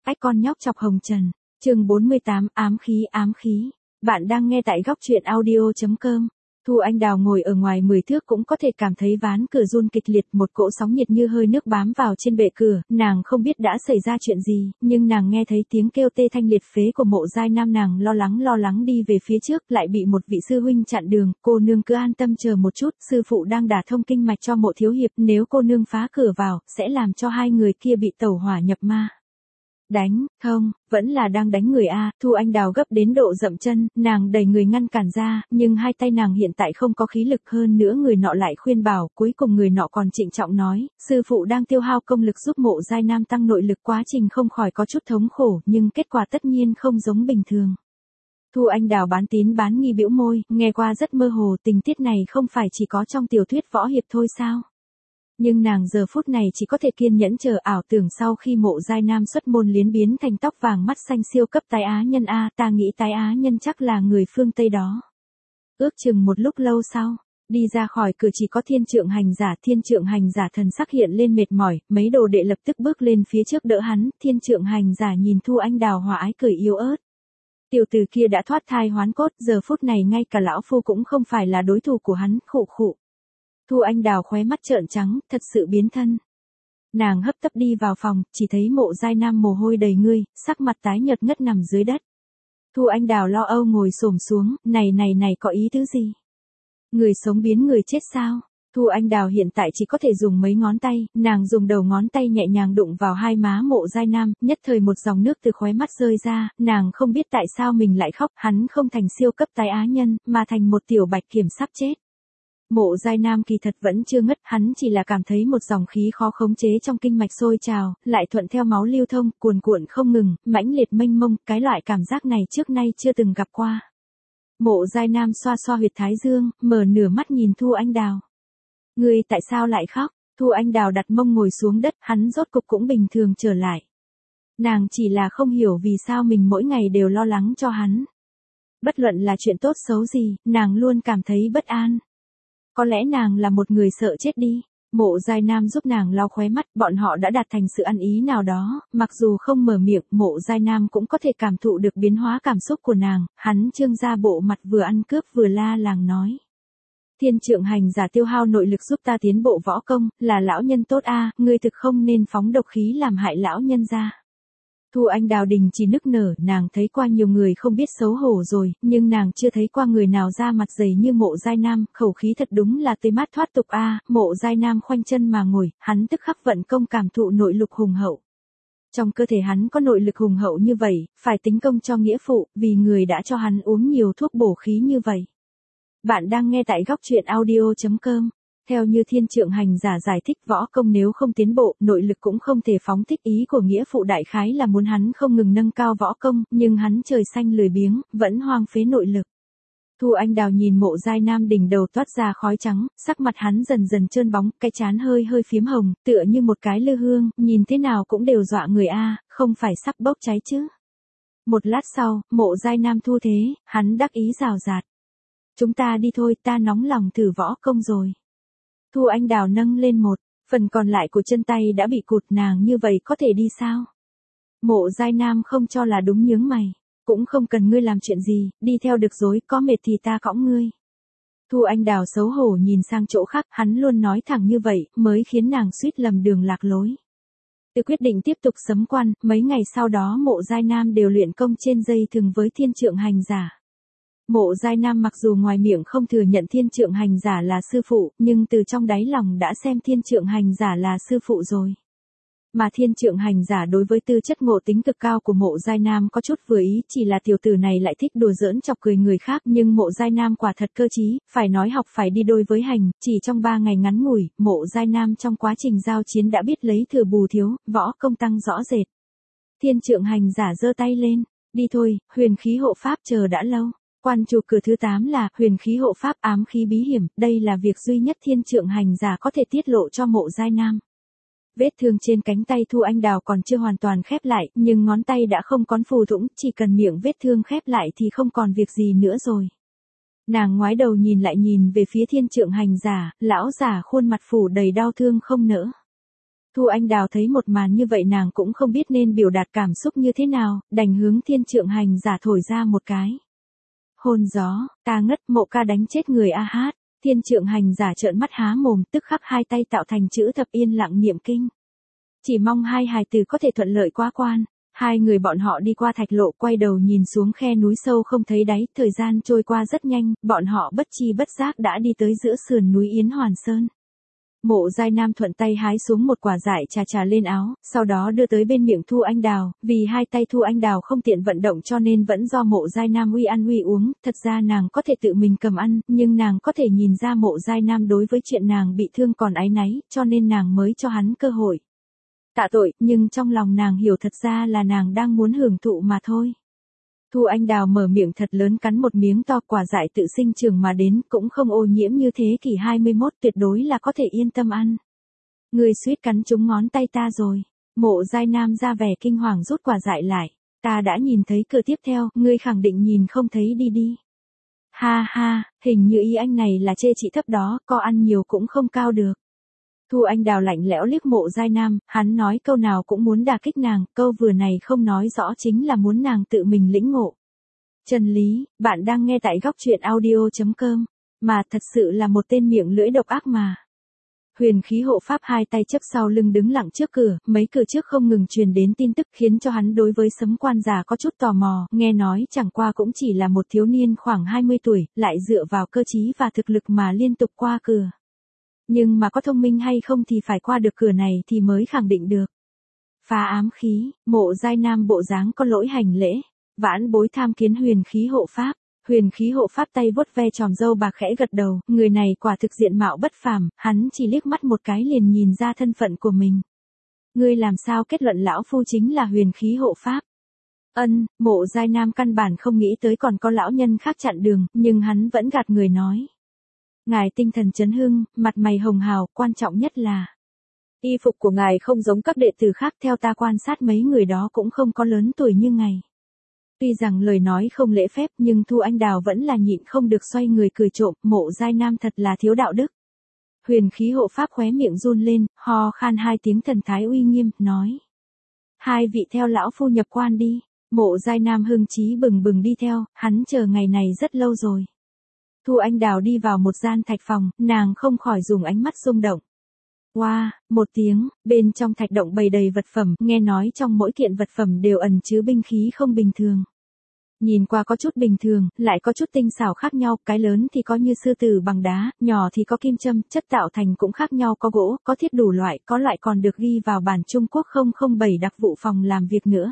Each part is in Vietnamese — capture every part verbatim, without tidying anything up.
Ách con nhóc chọc hồng trần. Chương bốn mươi tám, ám khí ám khí. Bạn đang nghe tại góc truyện audio chấm com. Thu Anh Đào ngồi ở ngoài mười thước cũng có thể cảm thấy ván cửa run kịch liệt, một cỗ sóng nhiệt như hơi nước bám vào trên bệ cửa, nàng không biết đã xảy ra chuyện gì, nhưng nàng nghe thấy tiếng kêu tê thanh liệt phế của Mộ Giai Nam, nàng lo lắng lo lắng đi về phía trước, lại bị một vị sư huynh chặn đường. Cô nương cứ an tâm chờ một chút, sư phụ đang đả thông kinh mạch cho Mộ thiếu hiệp, nếu cô nương phá cửa vào, sẽ làm cho hai người kia bị tẩu hỏa nhập ma. Đánh, không, vẫn là đang đánh người a. Thu Anh Đào gấp đến độ dậm chân, nàng đẩy người ngăn cản ra, nhưng hai tay nàng hiện tại không có khí lực, hơn nữa người nọ lại khuyên bảo, cuối cùng người nọ còn trịnh trọng nói, sư phụ đang tiêu hao công lực giúp Mộ Giai Nam tăng nội lực, quá trình không khỏi có chút thống khổ, nhưng kết quả tất nhiên không giống bình thường. Thu Anh Đào bán tín bán nghi bĩu môi, nghe qua rất mơ hồ, tình tiết này không phải chỉ có trong tiểu thuyết võ hiệp thôi sao? Nhưng nàng giờ phút này chỉ có thể kiên nhẫn chờ, ảo tưởng sau khi Mộ Giai Nam xuất môn liến biến thành tóc vàng mắt xanh siêu cấp tái á nhân a, ta nghĩ tái á nhân chắc là người phương Tây đó. Ước chừng một lúc lâu sau, đi ra khỏi cửa chỉ có Thiên Trượng Hành Giả, Thiên Trượng Hành Giả thần sắc hiện lên mệt mỏi, mấy đồ đệ lập tức bước lên phía trước đỡ hắn, Thiên Trượng Hành Giả nhìn Thu Anh Đào hòa ái cười yếu ớt. Tiểu tử kia đã thoát thai hoán cốt, giờ phút này ngay cả lão phu cũng không phải là đối thủ của hắn, khụ khụ. Thu Anh Đào khóe mắt trợn trắng, thật sự biến thân. Nàng hấp tấp đi vào phòng, chỉ thấy Mộ Giai Nam mồ hôi đầy người, sắc mặt tái nhợt ngất nằm dưới đất. Thu Anh Đào lo âu ngồi xổm xuống, này này này có ý tứ gì? Người sống biến người chết sao? Thu Anh Đào hiện tại chỉ có thể dùng mấy ngón tay, nàng dùng đầu ngón tay nhẹ nhàng đụng vào hai má Mộ Giai Nam, nhất thời một dòng nước từ khóe mắt rơi ra, nàng không biết tại sao mình lại khóc, hắn không thành siêu cấp tái á nhân, mà thành một tiểu bạch kiểm sắp chết. Mộ Giai Nam kỳ thật vẫn chưa ngất, hắn chỉ là cảm thấy một dòng khí khó khống chế trong kinh mạch sôi trào, lại thuận theo máu lưu thông, cuồn cuộn không ngừng, mãnh liệt mênh mông, cái loại cảm giác này trước nay chưa từng gặp qua. Mộ Giai Nam xoa xoa huyệt thái dương, mở nửa mắt nhìn Thu Anh Đào. Ngươi tại sao lại khóc? Thu Anh Đào đặt mông ngồi xuống đất, hắn rốt cục cũng bình thường trở lại. Nàng chỉ là không hiểu vì sao mình mỗi ngày đều lo lắng cho hắn. Bất luận là chuyện tốt xấu gì, nàng luôn cảm thấy bất an. Có lẽ nàng là một người sợ chết đi. Mộ Giai Nam giúp nàng lau khóe mắt, bọn họ đã đạt thành sự ăn ý nào đó, mặc dù không mở miệng, Mộ Giai Nam cũng có thể cảm thụ được biến hóa cảm xúc của nàng, hắn trương ra bộ mặt vừa ăn cướp vừa la làng nói. Thiên Trượng Hành Giả tiêu hao nội lực giúp ta tiến bộ võ công, là lão nhân tốt a, ngươi thực không nên phóng độc khí làm hại lão nhân ra. Thu Anh Đào đình chỉ nức nở, nàng thấy qua nhiều người không biết xấu hổ rồi, nhưng nàng chưa thấy qua người nào ra mặt dày như Mộ Giai Nam, khẩu khí thật đúng là tươi mát thoát tục a. À, Mộ Giai Nam khoanh chân mà ngồi, hắn tức khắc vận công cảm thụ nội lực hùng hậu. Trong cơ thể hắn có nội lực hùng hậu như vậy, phải tính công cho nghĩa phụ, vì người đã cho hắn uống nhiều thuốc bổ khí như vậy. Bạn đang nghe tại góc truyện audio chấm com. Theo như Thiên Trượng Hành Giả giải thích, võ công nếu không tiến bộ, nội lực cũng không thể phóng thích, ý của nghĩa phụ đại khái là muốn hắn không ngừng nâng cao võ công, nhưng hắn trời xanh lười biếng, vẫn hoang phế nội lực. Thu Anh Đào nhìn Mộ Giai Nam đỉnh đầu toát ra khói trắng, sắc mặt hắn dần dần trơn bóng, cái trán hơi hơi phiếm hồng, tựa như một cái lư hương, nhìn thế nào cũng đều dọa người a, không phải sắp bốc cháy chứ. Một lát sau, Mộ Giai Nam thu thế, hắn đắc ý rào rạt. Chúng ta đi thôi, ta nóng lòng thử võ công rồi. Thu Anh Đào nâng lên một, phần còn lại của chân tay đã bị cụt, nàng như vậy có thể đi sao? Mộ Giai Nam không cho là đúng, nhướng mày, cũng không cần ngươi làm chuyện gì, đi theo được rồi, có mệt thì ta cõng ngươi. Thu Anh Đào xấu hổ nhìn sang chỗ khác, hắn luôn nói thẳng như vậy, mới khiến nàng suýt lầm đường lạc lối. Từ quyết định tiếp tục sấm quan, mấy ngày sau đó Mộ Giai Nam đều luyện công trên dây thừng với Thiên Trượng Hành Giả. Mộ Giai Nam mặc dù ngoài miệng không thừa nhận Thiên Trượng Hành Giả là sư phụ, nhưng từ trong đáy lòng đã xem Thiên Trượng Hành Giả là sư phụ rồi. Mà Thiên Trượng Hành Giả đối với tư chất ngộ tính cực cao của Mộ Giai Nam có chút vừa ý, chỉ là tiểu tử này lại thích đùa giỡn chọc cười người khác, nhưng Mộ Giai Nam quả thật cơ trí, phải nói học phải đi đôi với hành, chỉ trong ba ngày ngắn ngủi, Mộ Giai Nam trong quá trình giao chiến đã biết lấy thừa bù thiếu, võ công tăng rõ rệt. Thiên Trượng Hành Giả giơ tay lên, đi thôi, huyền khí hộ pháp chờ đã lâu. Quan chủ cửa thứ tám là huyền khí hộ pháp ám khí bí hiểm, đây là việc duy nhất Thiên Trượng Hành Giả có thể tiết lộ cho Mộ Giai Nam. Vết thương trên cánh tay Thu Anh Đào còn chưa hoàn toàn khép lại, nhưng ngón tay đã không còn phù thủng, chỉ cần miệng vết thương khép lại thì không còn việc gì nữa rồi. Nàng ngoái đầu nhìn lại nhìn về phía Thiên Trượng Hành Giả, lão giả khuôn mặt phủ đầy đau thương không nỡ. Thu Anh Đào thấy một màn như vậy nàng cũng không biết nên biểu đạt cảm xúc như thế nào, đành hướng thiên trượng hành giả thổi ra một cái. Hôn gió, ta ngất, Mộ ca đánh chết người a hát. Thiên trượng hành giả trợn mắt há mồm, tức khắc hai tay tạo thành chữ thập yên lặng niệm kinh. Chỉ mong hai hài tử có thể thuận lợi qua quan. Hai người bọn họ đi qua thạch lộ, quay đầu nhìn xuống khe núi sâu không thấy đáy, thời gian trôi qua rất nhanh, bọn họ bất chi bất giác đã đi tới giữa sườn núi Yến Hoàn Sơn. Mộ Giai Nam thuận tay hái xuống một quả dại trà trà lên áo, sau đó đưa tới bên miệng Thu Anh Đào, vì hai tay Thu Anh Đào không tiện vận động cho nên vẫn do Mộ Giai Nam uy ăn uy uống, thật ra nàng có thể tự mình cầm ăn, nhưng nàng có thể nhìn ra Mộ Giai Nam đối với chuyện nàng bị thương còn áy náy, cho nên nàng mới cho hắn cơ hội. Tạ tội, nhưng trong lòng nàng hiểu thật ra là nàng đang muốn hưởng thụ mà thôi. Thu Anh Đào mở miệng thật lớn cắn một miếng to, quả dại tự sinh trưởng mà đến, cũng không ô nhiễm như thế kỷ hai mươi mốt, tuyệt đối là có thể yên tâm ăn. Người suýt cắn trúng ngón tay ta rồi. Mộ Giai Nam ra vẻ kinh hoàng rút quả dại lại. Ta đã nhìn thấy cửa tiếp theo, ngươi khẳng định nhìn không thấy đi đi. Ha ha, hình như ý anh này là chê chị thấp đó, có ăn nhiều cũng không cao được. Thu Anh Đào lạnh lẽo liếc Mộ Giai Nam, hắn nói câu nào cũng muốn đả kích nàng, câu vừa này không nói rõ chính là muốn nàng tự mình lĩnh ngộ. Trần Lý, bạn đang nghe tại góc truyện audio chấm com, mà thật sự là một tên miệng lưỡi độc ác mà. Huyền khí hộ pháp hai tay chấp sau lưng đứng lặng trước cửa, mấy cửa trước không ngừng truyền đến tin tức khiến cho hắn đối với Sấm quan giả có chút tò mò, nghe nói chẳng qua cũng chỉ là một thiếu niên khoảng hai mươi tuổi, lại dựa vào cơ trí và thực lực mà liên tục qua cửa. Nhưng mà có thông minh hay không thì phải qua được cửa này thì mới khẳng định được. Phá ám khí, Mộ Giai Nam bộ dáng có lỗi hành lễ, vãn bối tham kiến huyền khí hộ pháp. Huyền khí hộ pháp tay vuốt ve tròm râu bạc khẽ gật đầu, người này quả thực diện mạo bất phàm, hắn chỉ liếc mắt một cái liền nhìn ra thân phận của mình. Ngươi làm sao kết luận lão phu chính là huyền khí hộ pháp? Ân, Mộ Giai Nam căn bản không nghĩ tới còn có lão nhân khác chặn đường, nhưng hắn vẫn gạt người nói. Ngài tinh thần chấn hưng, mặt mày hồng hào, quan trọng nhất là y phục của ngài không giống các đệ tử khác, theo ta quan sát mấy người đó cũng không có lớn tuổi như ngài. Tuy rằng lời nói không lễ phép nhưng Thu Anh Đào vẫn là nhịn không được xoay người cười trộm, Mộ Giai Nam thật là thiếu đạo đức. Huyền khí hộ pháp khóe miệng run lên, ho khan hai tiếng thần thái uy nghiêm, nói. Hai vị theo lão phu nhập quan đi. Mộ Giai Nam hưng chí bừng bừng đi theo, hắn chờ ngày này rất lâu rồi. Thu Anh Đào đi vào một gian thạch phòng, nàng không khỏi dùng ánh mắt rung động. Wow, một tiếng, bên trong thạch động bày đầy vật phẩm, nghe nói trong mỗi kiện vật phẩm đều ẩn chứa binh khí không bình thường. Nhìn qua có chút bình thường, lại có chút tinh xảo khác nhau, cái lớn thì có như sư tử bằng đá, nhỏ thì có kim châm, chất tạo thành cũng khác nhau, có gỗ, có thiết đủ loại, có loại còn được ghi vào bản Trung Quốc không không bảy đặc vụ phòng làm việc nữa.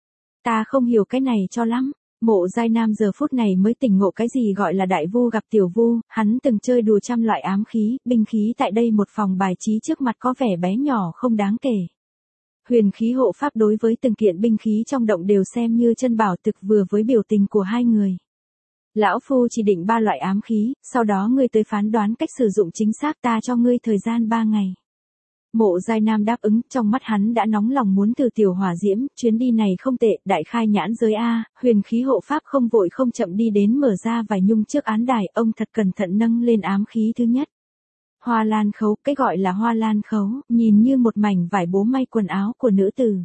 Ta không hiểu cái này cho lắm. Mộ Giai Nam giờ phút này mới tỉnh ngộ cái gì gọi là đại vu gặp tiểu vu, hắn từng chơi đùa trăm loại ám khí, binh khí tại đây một phòng bài trí trước mặt có vẻ bé nhỏ không đáng kể. Huyền khí hộ pháp đối với từng kiện binh khí trong động đều xem như chân bảo thực vừa với biểu tình của hai người. Lão phu chỉ định ba loại ám khí, sau đó ngươi tới phán đoán cách sử dụng chính xác, ta cho ngươi thời gian ba ngày. Mộ Giai Nam đáp ứng, trong mắt hắn đã nóng lòng muốn thử tiểu hỏa diễm, chuyến đi này không tệ, đại khai nhãn giới A, huyền khí hộ pháp không vội không chậm đi đến mở ra vài nhung trước án đài, ông thật cẩn thận nâng lên ám khí thứ nhất. Hoa lan khấu, cái gọi là hoa lan khấu, nhìn như một mảnh vải bố may quần áo của nữ tử.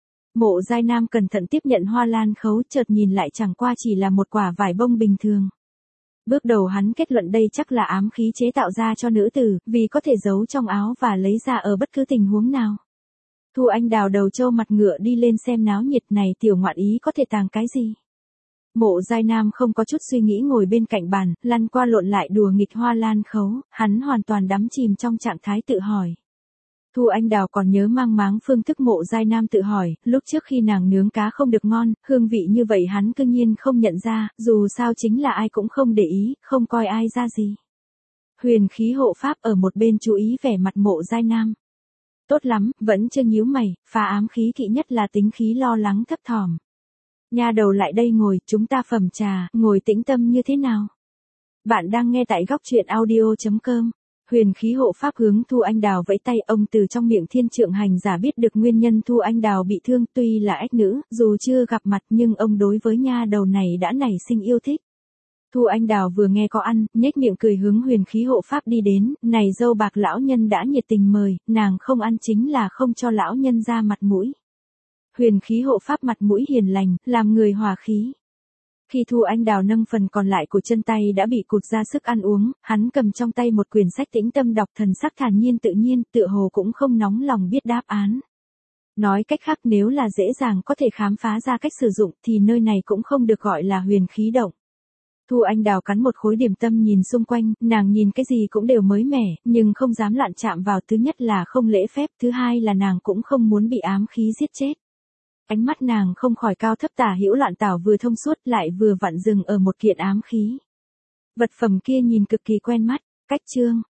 Mộ Giai Nam cẩn thận tiếp nhận hoa lan khấu, chợt nhìn lại chẳng qua chỉ là một quả vải bông bình thường. Bước đầu hắn kết luận đây chắc là ám khí chế tạo ra cho nữ tử, vì có thể giấu trong áo và lấy ra ở bất cứ tình huống nào. Thu Anh Đào đầu trâu mặt ngựa đi lên xem náo nhiệt, này tiểu ngoạn ý có thể tàng cái gì. Mộ Giai Nam không có chút suy nghĩ ngồi bên cạnh bàn, lăn qua lộn lại đùa nghịch hoa lan khấu, hắn hoàn toàn đắm chìm trong trạng thái tự hỏi. Thu Anh Đào còn nhớ mang máng phương thức Mộ Giai Nam tự hỏi, lúc trước khi nàng nướng cá không được ngon, hương vị như vậy hắn cương nhiên không nhận ra, dù sao chính là ai cũng không để ý, không coi ai ra gì. Huyền khí hộ pháp ở một bên chú ý vẻ mặt Mộ Giai Nam. Tốt lắm, vẫn chưa nhíu mày, phá ám khí kỵ nhất là tính khí lo lắng thấp thỏm. Nha đầu lại đây ngồi, chúng ta phẩm trà, ngồi tĩnh tâm như thế nào? Bạn đang nghe tại góc truyện audio chấm com. Huyền khí hộ pháp hướng Thu Anh Đào vẫy tay, ông từ trong miệng thiên trượng hành giả biết được nguyên nhân Thu Anh Đào bị thương, tuy là ách nữ, dù chưa gặp mặt nhưng ông đối với nha đầu này đã nảy sinh yêu thích. Thu Anh Đào vừa nghe có ăn, nhếch miệng cười hướng huyền khí hộ pháp đi đến, này dâu bạc lão nhân đã nhiệt tình mời, nàng không ăn chính là không cho lão nhân ra mặt mũi. Huyền khí hộ pháp mặt mũi hiền lành, làm người hòa khí. Khi Thu Anh Đào nâng phần còn lại của chân tay đã bị cụt ra sức ăn uống, hắn cầm trong tay một quyển sách tĩnh tâm đọc, thần sắc thản nhiên tự nhiên, tựa hồ cũng không nóng lòng biết đáp án. Nói cách khác, nếu là dễ dàng có thể khám phá ra cách sử dụng thì nơi này cũng không được gọi là huyền khí động. Thu Anh Đào cắn một khối điểm tâm nhìn xung quanh, nàng nhìn cái gì cũng đều mới mẻ, nhưng không dám loạn chạm vào, thứ nhất là không lễ phép, thứ hai là nàng cũng không muốn bị ám khí giết chết. Ánh mắt nàng không khỏi cao thấp tả hữu loạn tảo, vừa thông suốt lại vừa vặn dừng ở một kiện ám khí. Vật phẩm kia nhìn cực kỳ quen mắt, cách chương.